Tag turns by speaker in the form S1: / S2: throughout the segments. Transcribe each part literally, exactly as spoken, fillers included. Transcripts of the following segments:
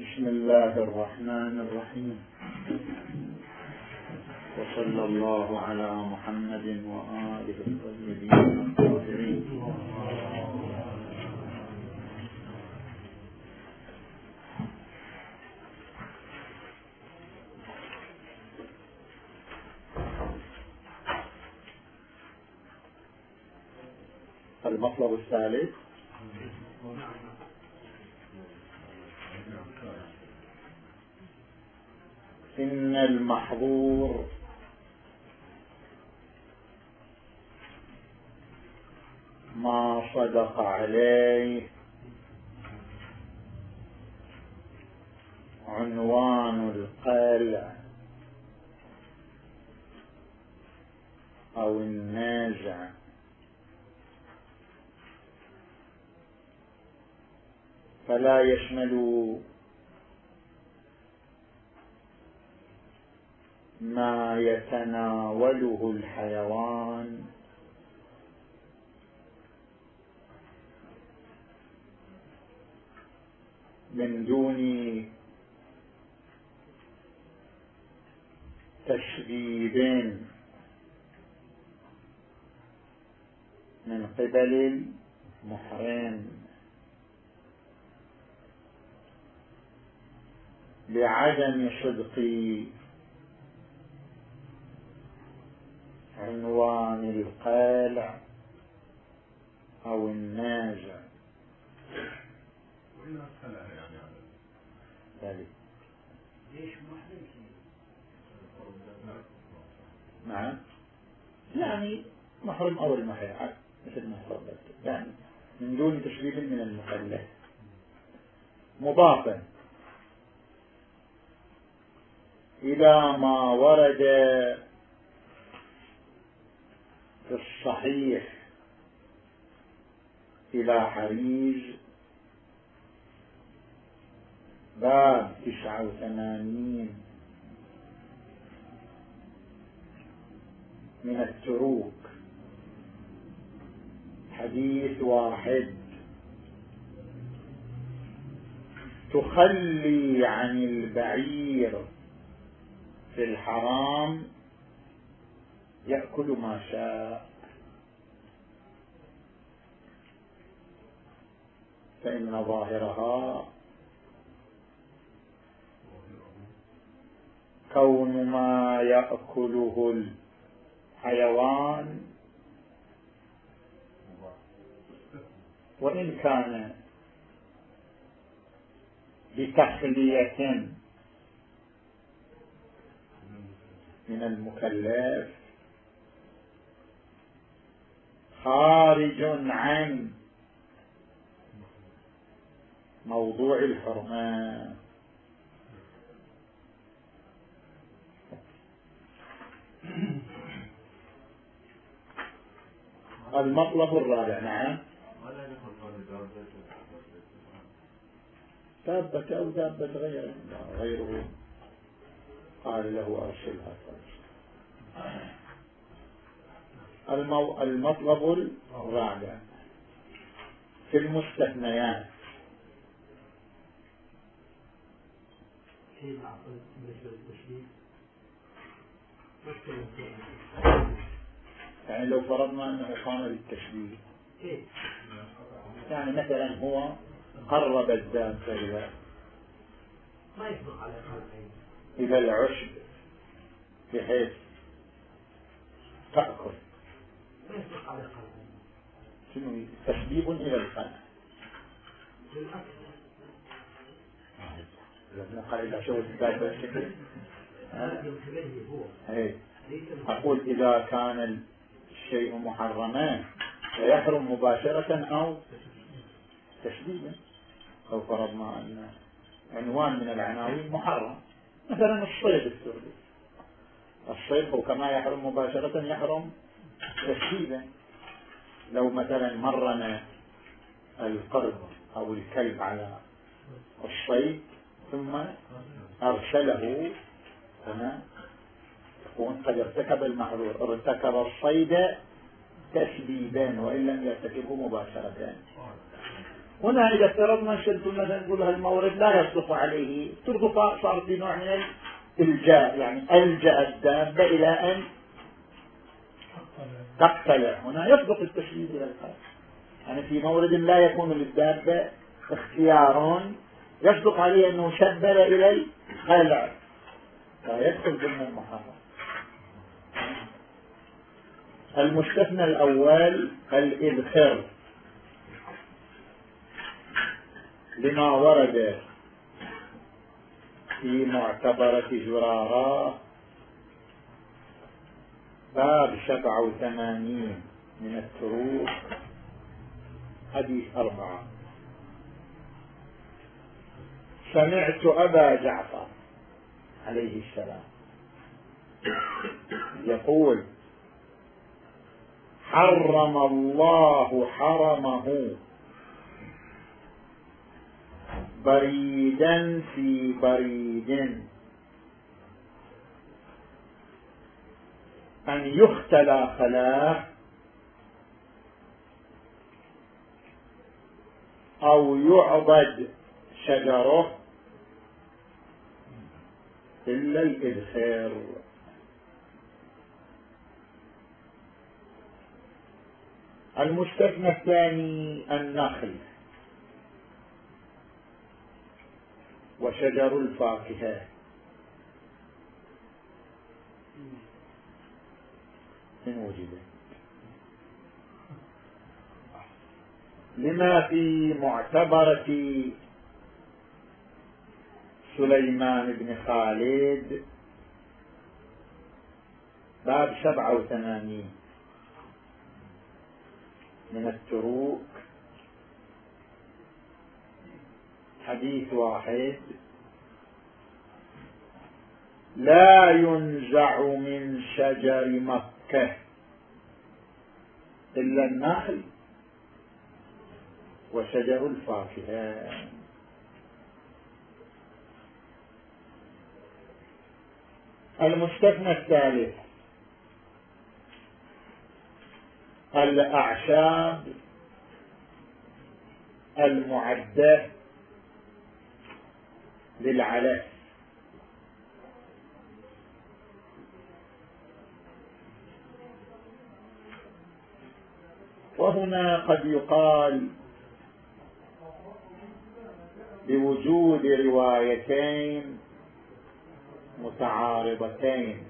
S1: بسم الله الرحمن الرحيم، وصلى الله على محمد وآله الطيبين الطاهرين. المطلب الثالث: إن المحظور ما صدق عليه عنوان القلع أو النازع، فلا يشمل ما يتناوله الحيوان من دون تشديد من قبل المحرم، لعدم صدق عنوان القالع أو النازع. ذلك نعم، يعني محرم أو المحيط مثل ما قلت، يعني من دون تشريف من المكلف، مضافا إلى ما ورد في الصحيح إلى حريز باب تسعة وثمانين من التروك، حديث واحد: تخلي عن البعير في الحرام يأكل ما شاء، فإن ظاهرها كون ما يأكله الحيوان وإن كان بتخلية من المكلف خارج عن موضوع الحرمة. المطلب الرابع: نعم، دابة أو دابة غيره غيره قال له أرسلها. المو... المطلب الرابع في المستثنيات: يعني لو فرضنا أنه قام بالتشبيه، يعني مثلا هو قرب الدابة إلى إلى العشب بحيث تأكل، شنو تشبيب إلى القلع. قال إذا شوف الدابة الشكل، أقول إذا كان الشيء محرما فيحرم مباشرة أو تشبيبا. لو فرضنا أن عنوان من العناوين محرم، مثلا الصيد السوري، الصيد هو كما يحرم مباشرة يحرم تشبيبا. لو مثلا مرنا القرد أو الكلب على الصيد ثم أرسله، هنا يكون قد ارتكب المحظور، ارتكب الصيد تشبيبا وإن لم يرتكبه مباشرة. هنا إذا افترضنا شلت مثلا نقول هالمورد لا يصدق عليه، تربط صار في نوع من الإلجاء، يعني ألجأ الدابة إلى أن تقتلع. هنا يصدق التشديد إلى القتل، يعني في مورد لا يكون للدابة اختيار يصدق عليه أنه شبر إلى الخلع فيدخل ضمن المحرم. المستثنى الأول الإذخر لما ورد في معتبرة زرارة باب سبعة وثمانين من التروك حديث أربعة. سمعت أبا جعفر عليه السلام يقول حرم الله حرمه بريدا في بريد أن يختلى خلاه أو يعبد شجره إلا الإذخر. المستثنى الثاني النخل وشجر الفاكهة إن وجد، لما في معتبرة سليمان بن خالد باب سبعة وثمانين من التروك حديث واحد لا ينزع من شجر مكة إلا النخل وشجر الفاكهة. المستثنى الثالث الأعشاب المعدة للعلف، وهنا قد يقال بوجود روايتين متعارضتين،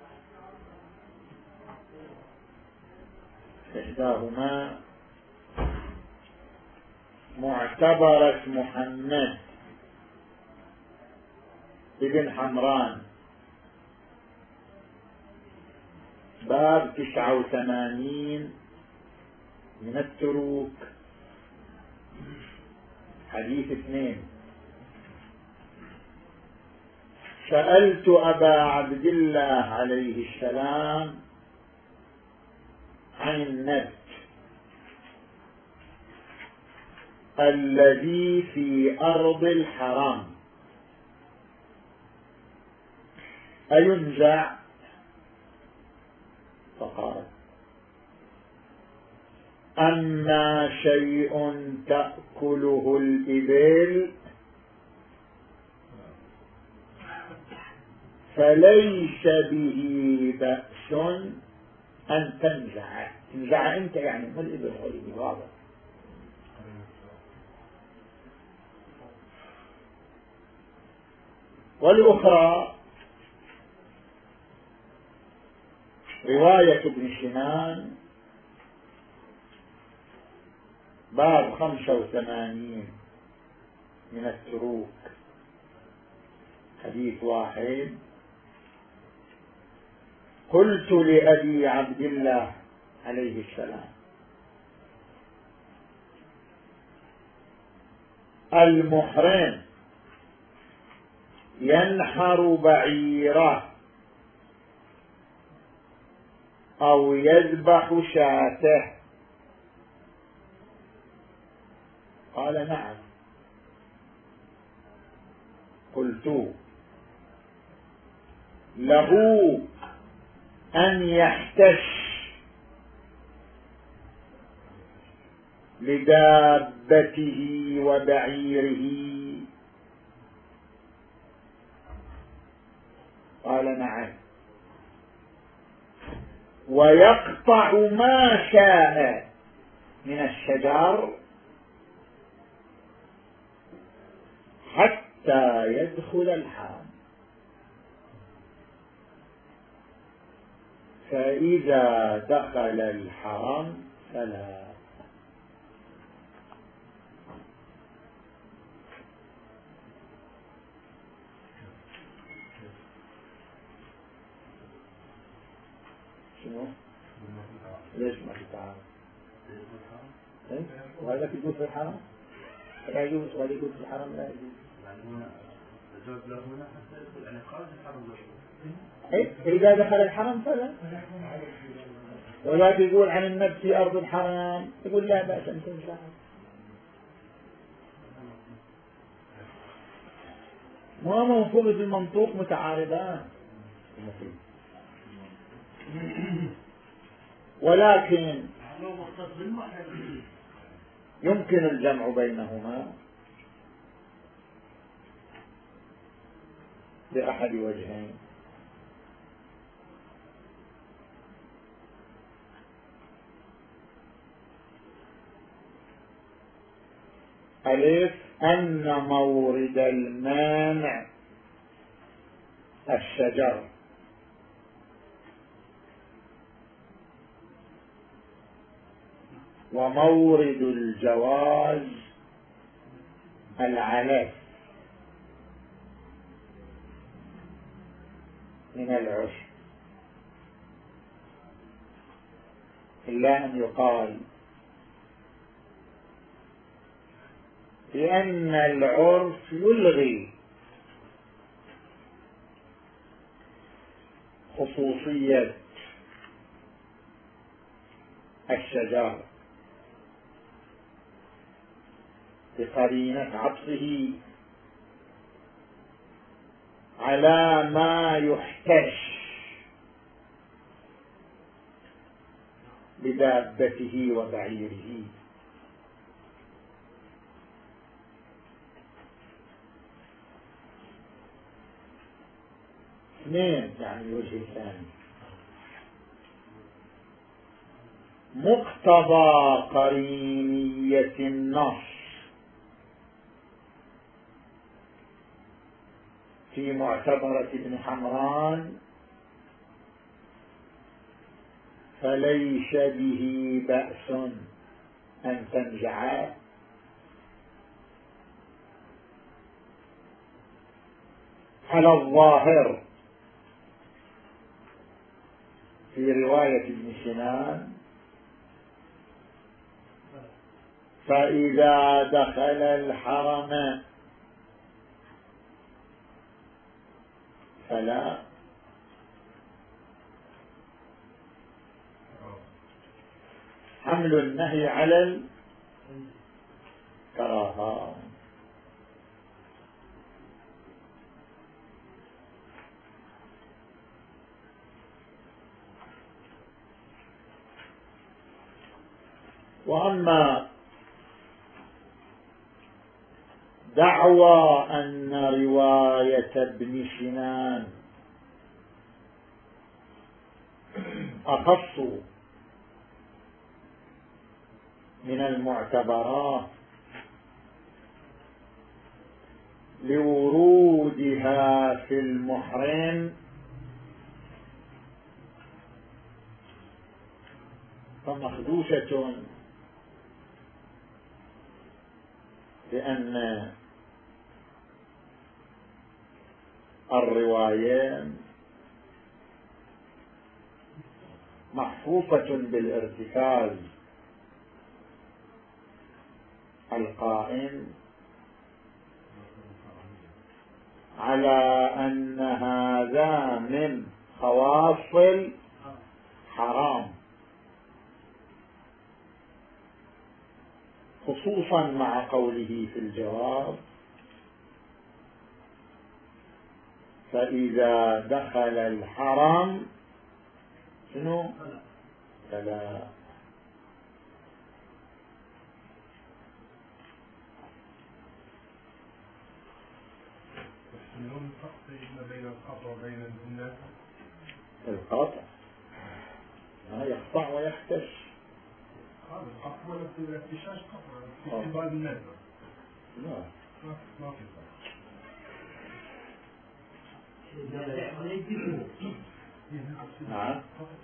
S1: إحداهما معتبرة محمد ابن حمران باب تسعة وثمانين من التروك حديث اثنين سألت أبا عبد الله عليه السلام عن النبت الذي في أرض الحرام أينزع؟ فقال أما شيء تأكله الإبل فليس به بأس أن تنزع. تنزع أنت يعني من الإبل غيري واضح. والأخرى رواية ابن سنان باب خمسة وثمانين من التروك حديث واحد قلت لأبي عبد الله عليه السلام المحرم ينحر بعيره أو يذبح شاته؟ قال نعم. قلت له أن يحتش لدابته وبعيره؟ قال نعم. ويقطع ما شاء من الشجر حتى يدخل الحرم، فإذا دخل الحرم فلا. شنو؟ ليش ما تتعامل؟ وهذا يجوز في الحرم لا يجوز، وهذا يجوز في الحرم لا يجوز. إذا دخل الحرم فلا. ولا تقول عن النبت في أرض الحرام، تقول لا بأس أن تنفع. ما مفهوم المنطوق متعارضان، ولكن يمكن الجمع بينهما بأحد وجهين. ألف أن مورد المانع الشجر، ومورد الجواز العلف من العشب، إلا أن يقال بأن العرف يلغي خصوصية الشجر بقرينة عطفه على ما يحتش بدابته وبعيره. اثنين، يعني الوجه الثاني مقتضى قرينية النص في معتبرة ابن حمران فليس به بأس أن تنجع على الظاهر في رواية ابن سنان فإذا دخل الحرم فلا. حمل النهي على الكراهة. وأما دعوى أن رواية ابن سنان أخص من المعتبرات لورودها في المحرم فمخدوشة، لأن الروايين محفوفة بالارتكاز القائم على أن هذا من خواص الحرام، خصوصا مع قوله في الجواب فإذا دخل الحرم شنو؟ فلا.
S2: الفرق بين القطع وبين الناس؟
S1: القطع ما يقطع ويحتش.
S2: هذا القطع ولا في الاحتشاش قطع في بعض الناس؟
S1: لا
S2: ما في فرق.
S1: نعم.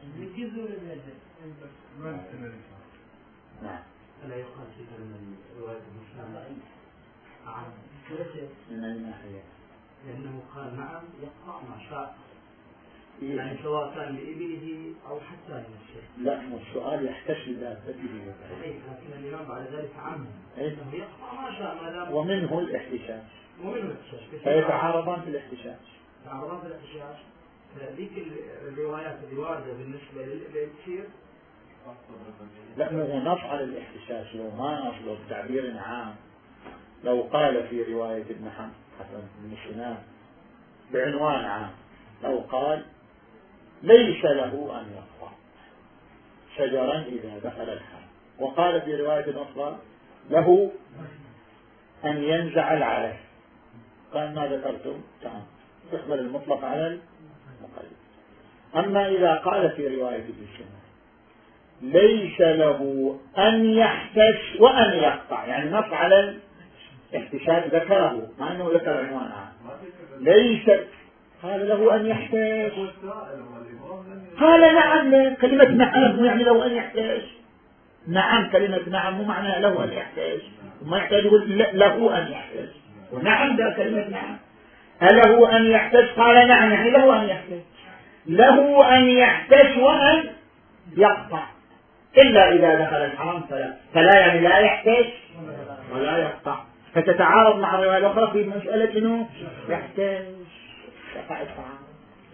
S1: نعم.
S3: ألا يقال في من رواية مسلم عن
S1: من أي ناحية؟
S3: لأنه قال نعم يقطع ما شاء، يعني سواء كان لإبله أو حتى لنفسه.
S1: لا مو السؤال يحتش لذاته.
S3: صحيح، لكن الإمام بعد ذلك عمه أنه يقطع ما شاء ما دام.
S1: ومنه الاحتشاش.
S3: ومنه الاحتشاش.
S1: فيتعارضان في الاحتشاش.
S3: يتعارضان في الاحتشاش. ذيك الروايات اللي واردة بالنسبة للكثير.
S1: لا مو نص على الاحتشاش، لو ما نص له بتعبير عام. لو قال في رواية ابن حسن بن سنان بعنوان عام، لو قال ليس له أن يقطع شجرا إذا دخل الحرم، وقال في رواية أخرى له أن ينزع العلف، قال ما ذكرتم تعال تقبل المطلق على المقيد. أما إذا قال في رواية ابن سنان ليس له أن يحتش وأن يقطع، يعني نص على الاحتشاش ذكره مع أنه ذكر عنوان عام، ليس قال له أن يحتاج، قال نعم كلمة نعم يعني له أن يحتاج، نعم كلمة نعم مو معنى له أن يحتاج، وما يحتاج يقول له أن يحتاج، ونعم ده كلمة نعم. له أن يحتاج قال نعم يعني له أن يحتاج، له أن يحتاج وأن يقطع، إلا إذا دخل الحرام فلا، فلا يعني لا يحتاج ولا يقطع، فتتعارض مع الرواية الأخرى في مسألة أنه يحتاج يقع الطعام.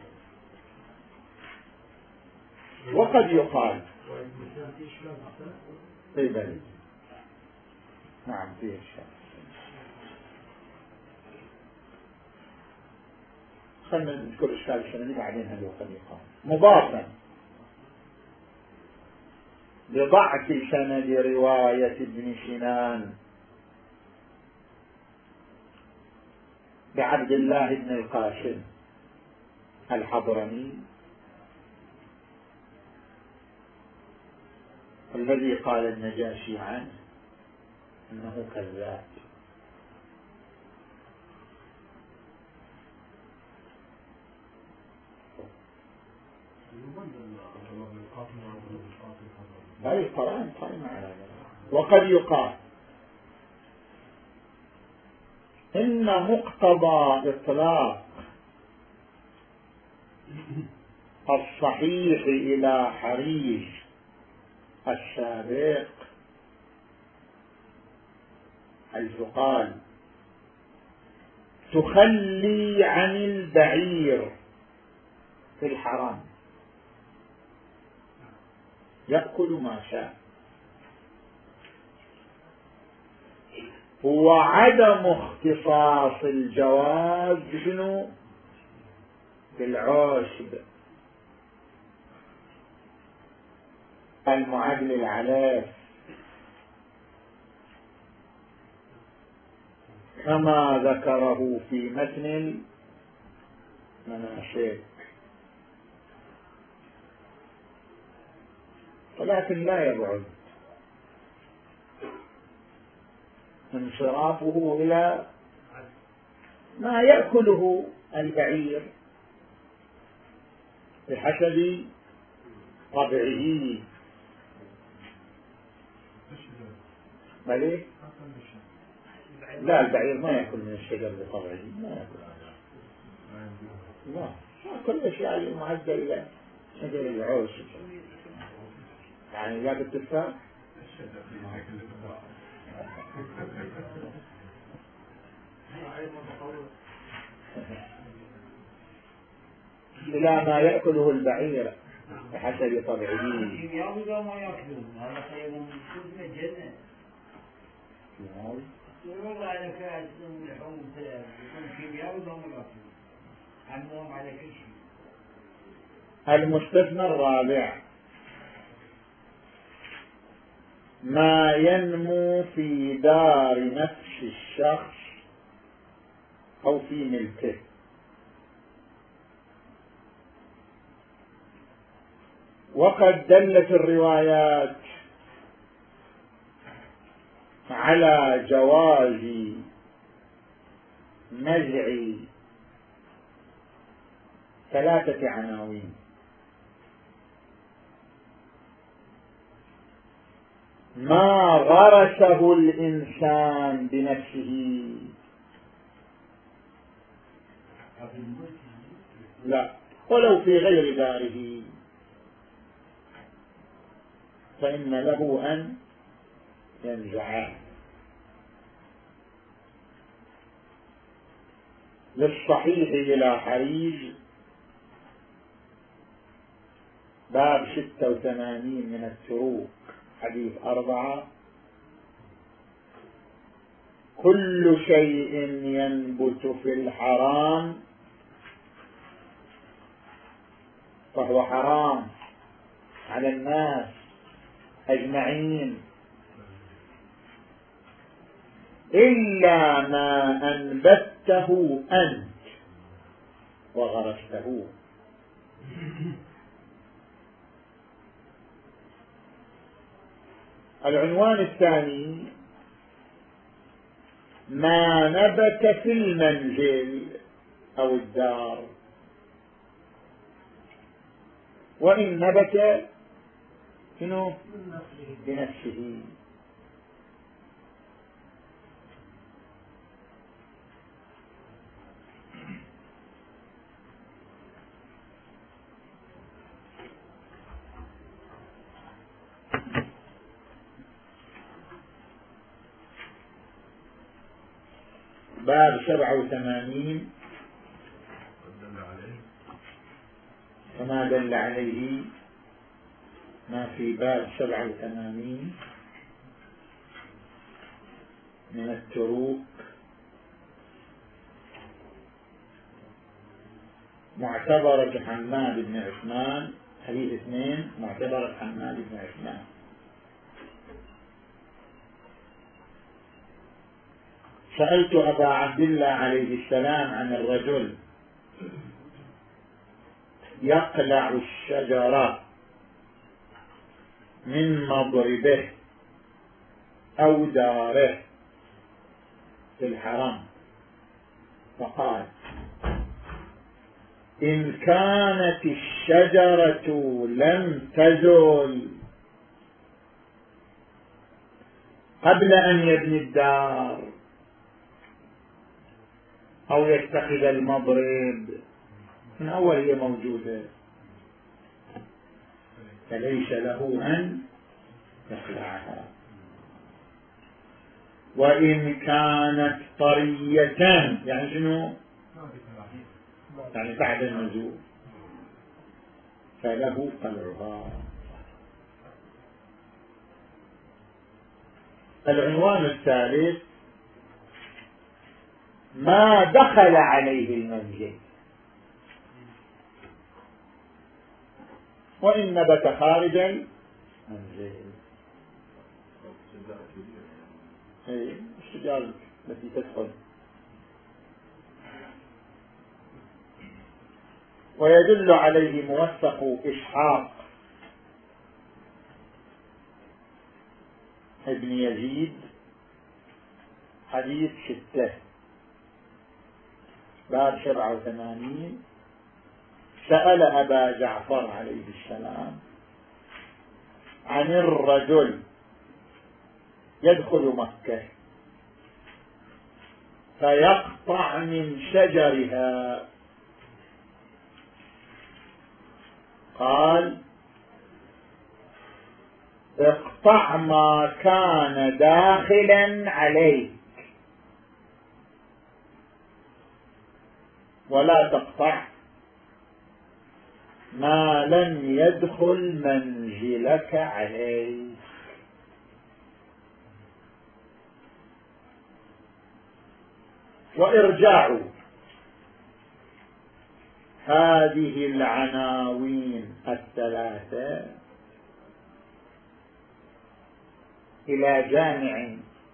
S1: وقد يقال في بلد نعم فيه الشرع. خلنا نذكر إشكال السنة بعدين هل وقد يقال مضافا بضعف سند رواية ابن سنان بعبد الله بن القاسم الحضرمي الذي قال النجاشي عنه انه كذاب، هذه القرآن قائمة على ذلك. وقد يقال إن مقتضى إطلاق الصحيح إلى حريج السابق حيث قال تخلي عن البعير في الحرام يأكل ما شاء، هو عدم اختصاص الجواز بشنو؟ بالعشب المعادل العلاف، كما ذكره في متن المناشد، ولكن لا يبعد انصرافه إلى ما يأكله البعير بحسب طبعه. بل لا البعير ما يأكل من الشجر بطبعه، ما يأكل، لا كل الأشياء المعدة إلى شجر العوش، يعني لا بالتفاح إلى ما يأكله البعير بحسب طبعه.
S3: ما يأكلون هذا خير من كل جنة. والله على كاس ولحوم ثلاث يكون كيمياء ولا ما يأكلون عندهم على كل شيء.
S1: المستثنى الرابع ما ينمو في دار نفس الشخص أو في ملكه وقد دلت الروايات على جواز نزع ثلاثة عناوين: ما غرسه الإنسان بنفسه، لا، ولو في غير داره، فإن له أن ينزعه. للصحيح إلى حريج باب ستة وثمانين من التروك حديث أربعة: كل شيء ينبت في الحرام فهو حرام على الناس أجمعين إلا ما أنبته أنت وغرسته. العنوان الثاني: ما نبت في المنزل أو الدار، وإن نبت شنو؟ بنفسه. باب سبعة وثمانين وما دل عليه، ما في باب سبعة وثمانين من التروك: معتبرة حماد بن عثمان، حديث اثنين، معتبرة حماد بن عثمان: سألت أبا عبد الله عليه السلام عن الرجل يقلع الشجرة من مضربه أو داره في الحرم، فقال: إن كانت الشجرة لم تزل قبل أن يبني الدار أو يتخذ المضرب، من أول هي موجودة، فليس له أن يخلعها. وإن كانت طرية، يعني شنو؟ يعني بعد النزول، فله قلعها. العنوان الثالث: ما دخل عليه المنزل، وإن نبت خارج المنزل. الشجار التي تدخل. ويدل عليه موثق إسحاق ابن يزيد حديث ستة باب سبعة وثمانين: سأل أبا جعفر عليه السلام عن الرجل يدخل مكة فيقطع من شجرها، قال: اقطع ما كان داخلا عليك ولا تقطع ما لم يدخل منزلك عليه. وإرجاع هذه العناوين الثلاثة إلى جامع،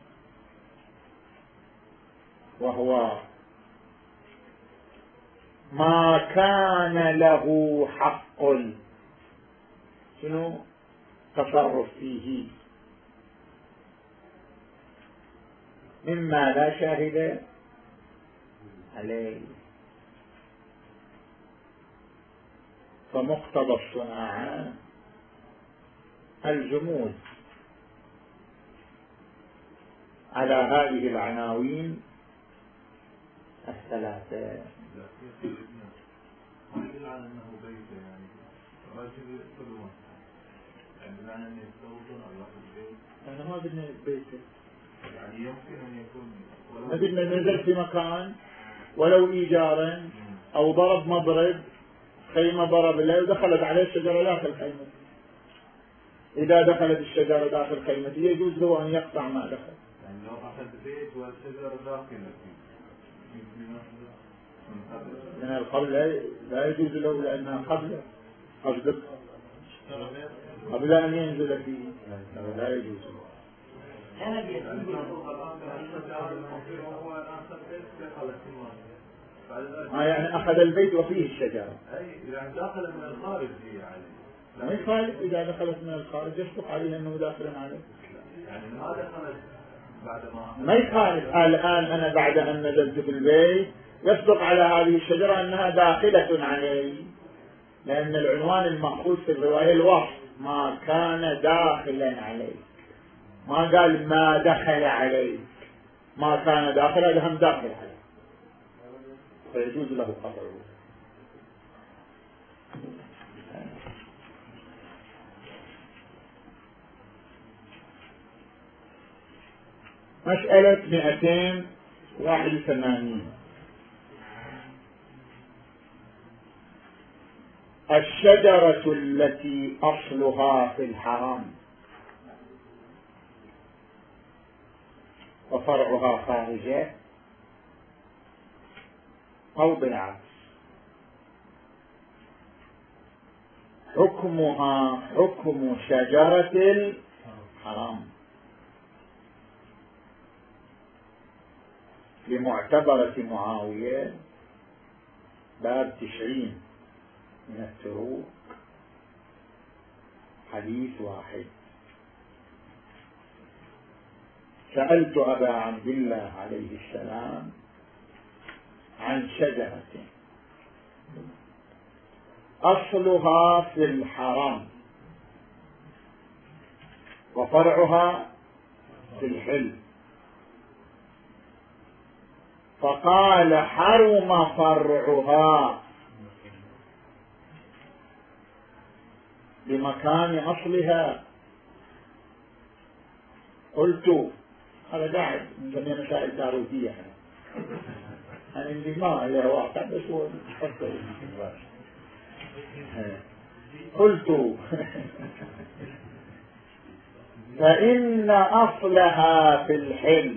S1: وهو ما كان له حق شنو تصرف فيه مما لا شاهد عليه. فمقتضى الصناعة الجمود على هذه العناوين الثلاثة.
S4: ما يدل على أنه بيت يعني رجل كلهم يعني بمعنى أن يتزوجون أو يأخذ بيت.
S1: أنا ما بدنا بيت
S4: يعني يمكن أن يكون
S1: ما بدنا ننزل في مكان ولو إيجارا أو ضرب مضرب خيمة ضرب له ودخلت عليه الشجرة داخل خيمته. إذا دخلت الشجرة داخل خيمته يجوز له أن يقطع ما دخل.
S4: يعني لو أخذ بيت والشجرة داخلة
S1: من القبل لا يجوز له لأنها قبل قبل قبل أن ينزل فيه لا يجوز له. ما يعني أخذ البيت وفيه الشجرة
S4: يعني داخل من الخارج يعني
S1: ما يخالف. إذا دخلت من الخارج يشفق عليه أنه داخل عليه
S4: يعني ما دخلت بعد ما
S1: ما يخالف. الآن أنا بعد أن نزلت في البيت يصدق على هذه الشجرة أنها داخلة عليه، لأن العنوان المأخوذ في الرواية الوصف ما كان داخلا عليه، ما قال ما دخل عليه. ما كان داخل هذا هم داخل عليه فيجوز له قطعه. مسألة مئتين واحد وثمانين. الشجرة التي أصلها في الحرام وفرعها خارجه أو بالعكس حكمها حكم شجرة الحرام لمعتبرة معاوية باب تشعين من التروق حديث واحد. سألت أبا عبد الله عليه السلام عن شجرة أصلها في الحرام وفرعها في الحل، فقال حرم فرعها بمكان أصلها. قلت هذا قاعد من جميع مسائل داروتية يعني اللي ما عليها واقع بس هو قلت فإن أصلها في الحل.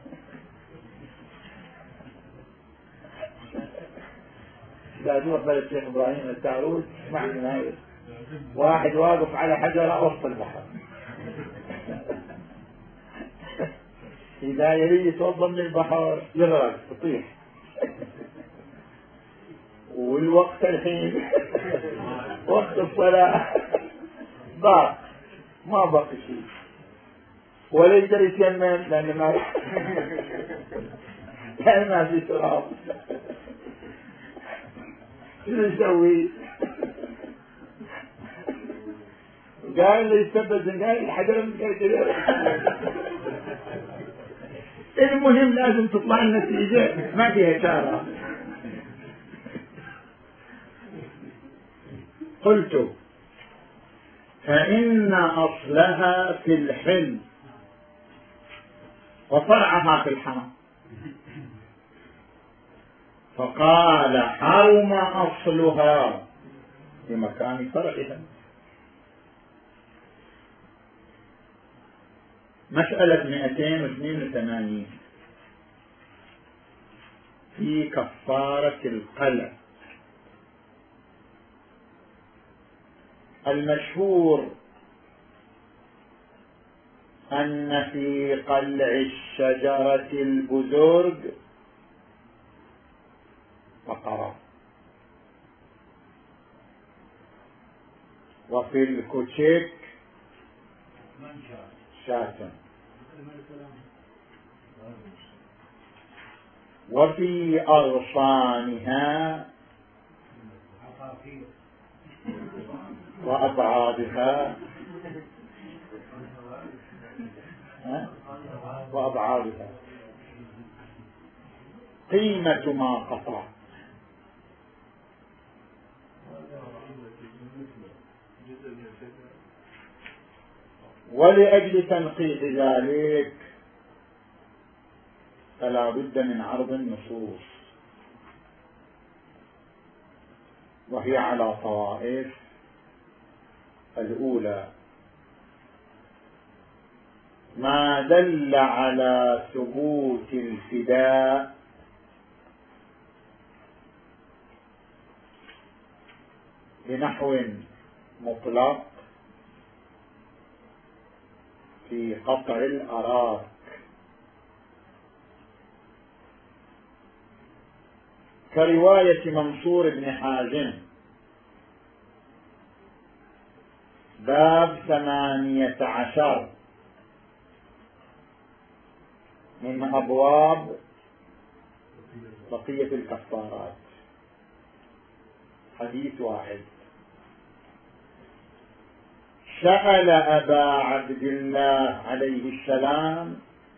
S1: لا نقبل الشيخ إبراهيم التاروت اسمع من هاي واحد واقف على حجرة وسط البحر إذا يريد يتوضا من البحر يغرق يطيح والوقت الحين وقت الصلاة ضاق ما بقي شيء ولا يقدر يتيمم لأن ما لأن ما في تراب. شنو يسوي؟ قال لي يثبت قال الحجر من كذا. المهم لازم تطلع النتيجة ما فيها شارع. قلت فإن أصلها في الحل وفرعها في الحرام، فقال حرم أصلها بمكان فرعها. مسألة مئتين واثنين وثمانين في كفارة القلع. المشهور أن في قلع الشجرة البزرگ بقرة وفي الكوتشيك شاة، وفي أغصانها وأبعادها وأبعادها قيمة ما قطع. ولأجل تنقيح ذلك فلا بد من عرض النصوص، وهي على طوائف. الأولى ما دل على ثبوت الفداء بنحو مطلق في قطع الأراك، كرواية منصور بن حازم باب ثمانية عشر من أبواب بقية الكفارات، حديث واحد. سأل أبا عبد الله عليه السلام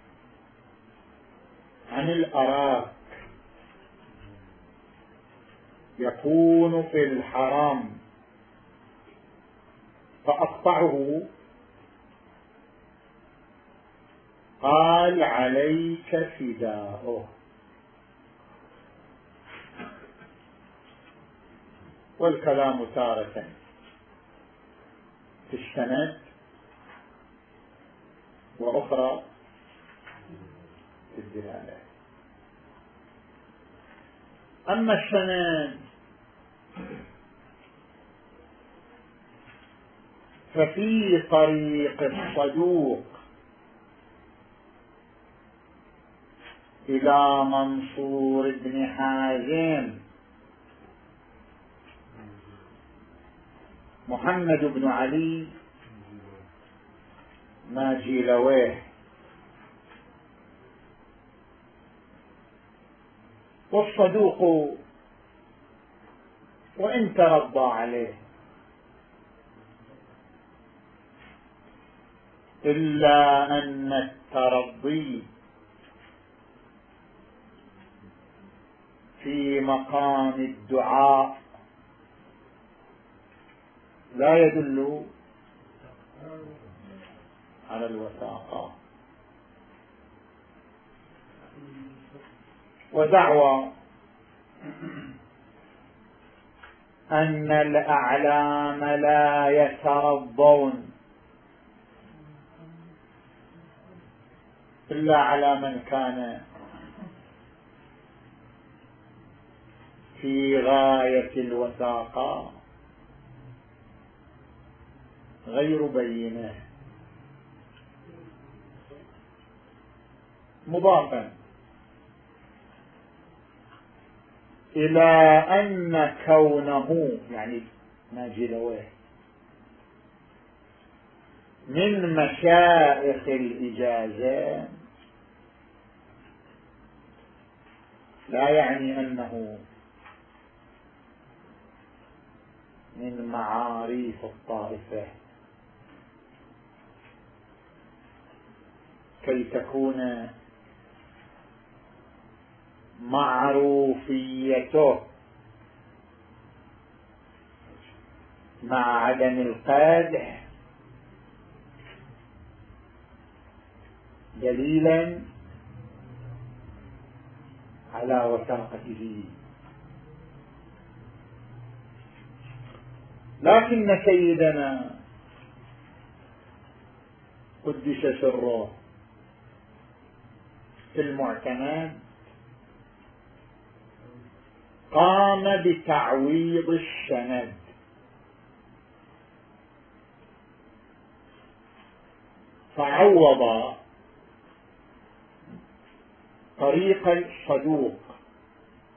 S1: عن الأراك يكون في الحرام فأقطعه، قال عليك فداؤه. والكلام تارة في السند وأخرى في الدلالة. أما السند ففي طريق الصدوق إلى منصور بن حازم محمد بن علي ماجيلويه، والصدوق وإن ترضى عليه إلا أن الترضي في مقام الدعاء لا يدل على الوثاقة. ودعوى أن الأعلام لا يترضون إلا على من كان في غاية الوثاقة غير بينه، مضافا إلى أن كونه يعني ماجلويه من مشائخ الإجازة لا يعني أنه من معاريف الطائفة، كي تكون معروفيته مع عدم القادح دليلا على وثاقته. لكن سيدنا قدس سره في المعتمد قام بتعويض السند، فعوض طريق الصدوق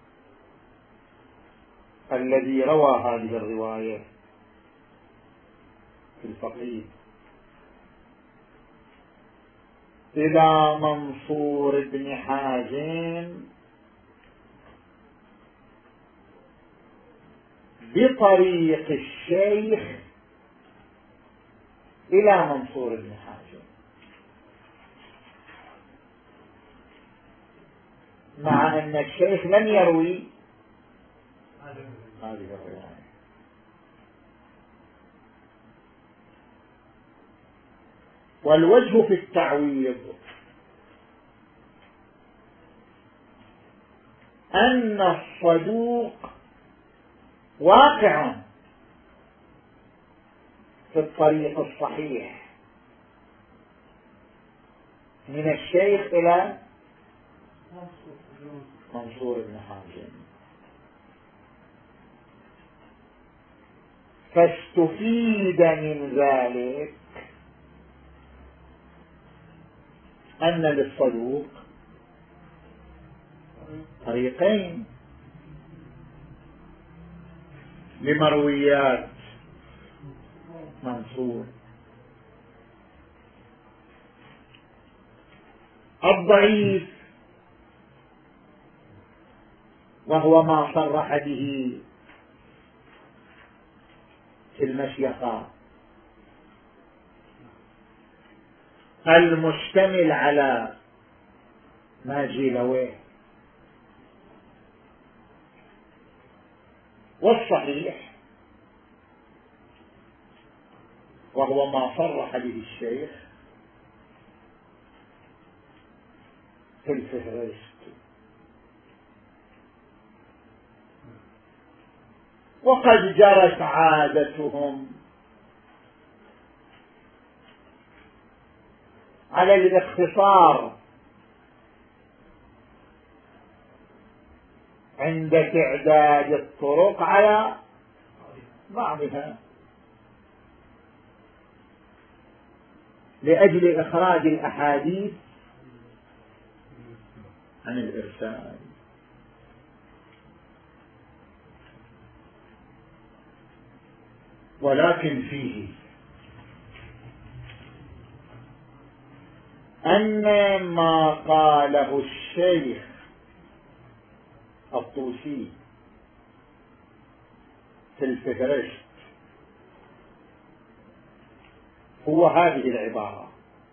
S1: الذي روى هذه الرواية الفقيه إلى منصور بن حازم بطريق الشيخ إلى منصور بن حازم، مع أن الشيخ لم يروي هذه الرواية. والوجه في التعويض أن الصدوق واقع في الطريق الصحيح من الشيخ إلى منصور بن حازم، فاستفيد من ذلك أن للصدوق طريقين لمرويات منصور: الضعيف وهو ما صرح به في المشيخة المشتمل على ما جيلويه، والصحيح وهو ما صرح به الشيخ في الفهرست. وقد جرت عادتهم على الاختصار عند تعداد الطرق على بعضها لأجل إخراج الأحاديث عن الإرسال. ولكن فيه أن ما قاله الشيخ الطوسي في الفهرست هو هذه العبارة: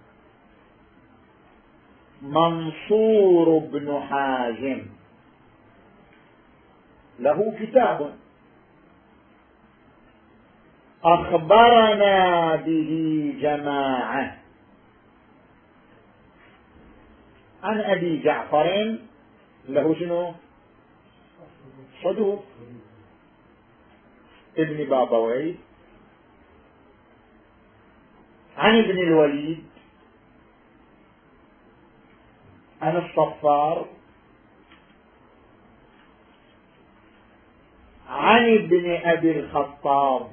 S1: منصور بن حازم له كتاب أخبرنا به جماعة عن أبي جعفر له شنو؟ صدوق ابن بابويه، عن ابن الوليد عن الصفار عن ابن أبي الخطاب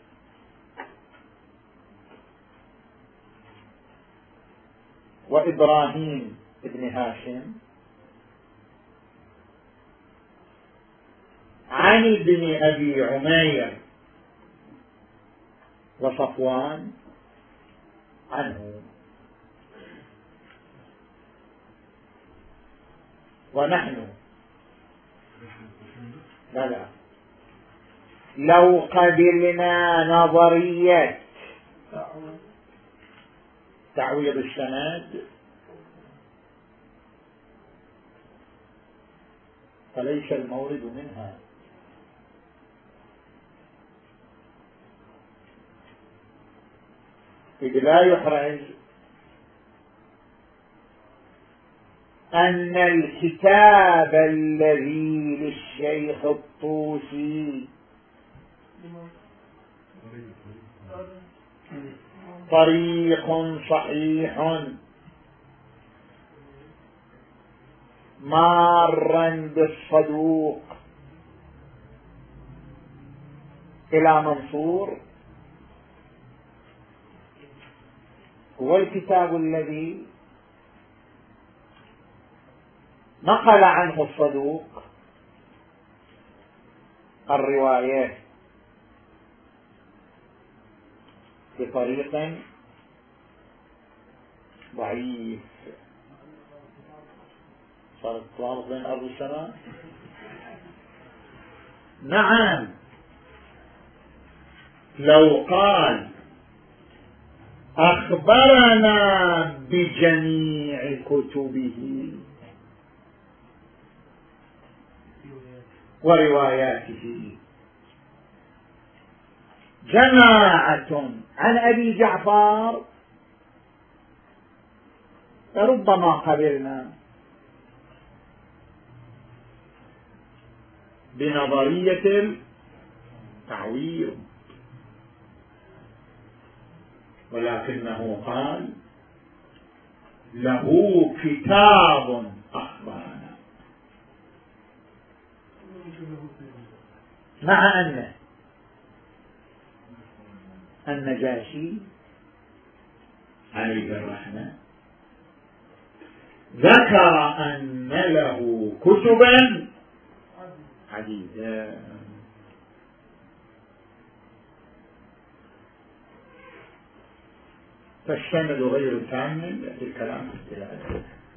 S1: وإبراهيم ابن هاشم عن ابن أبي عمير وصفوان عنه. ونحن لا لا لو قبلنا نظرية تعويض السند فليس المورد منها، إذ لا يحرز أن الكتاب الذي للشيخ الطوسي طريق صحيح مارا بالصدوق إلى منصور هو الكتاب الذي نقل عنه الصدوق الروايات بطريق ضعيف. صار التوافق بين الأرض والسماء. نعم لو قال أخبرنا بجميع كتبه ورواياته جماعة عن أبي جعفر لربما قبلنا بنظرية التعويض، ولكنه قال له كتاب أخبرنا، مع أن النجاشي عليه الرحمة ذكر أن له كتبا عديدة. فالسند غير كامل في الكلام اختلاف.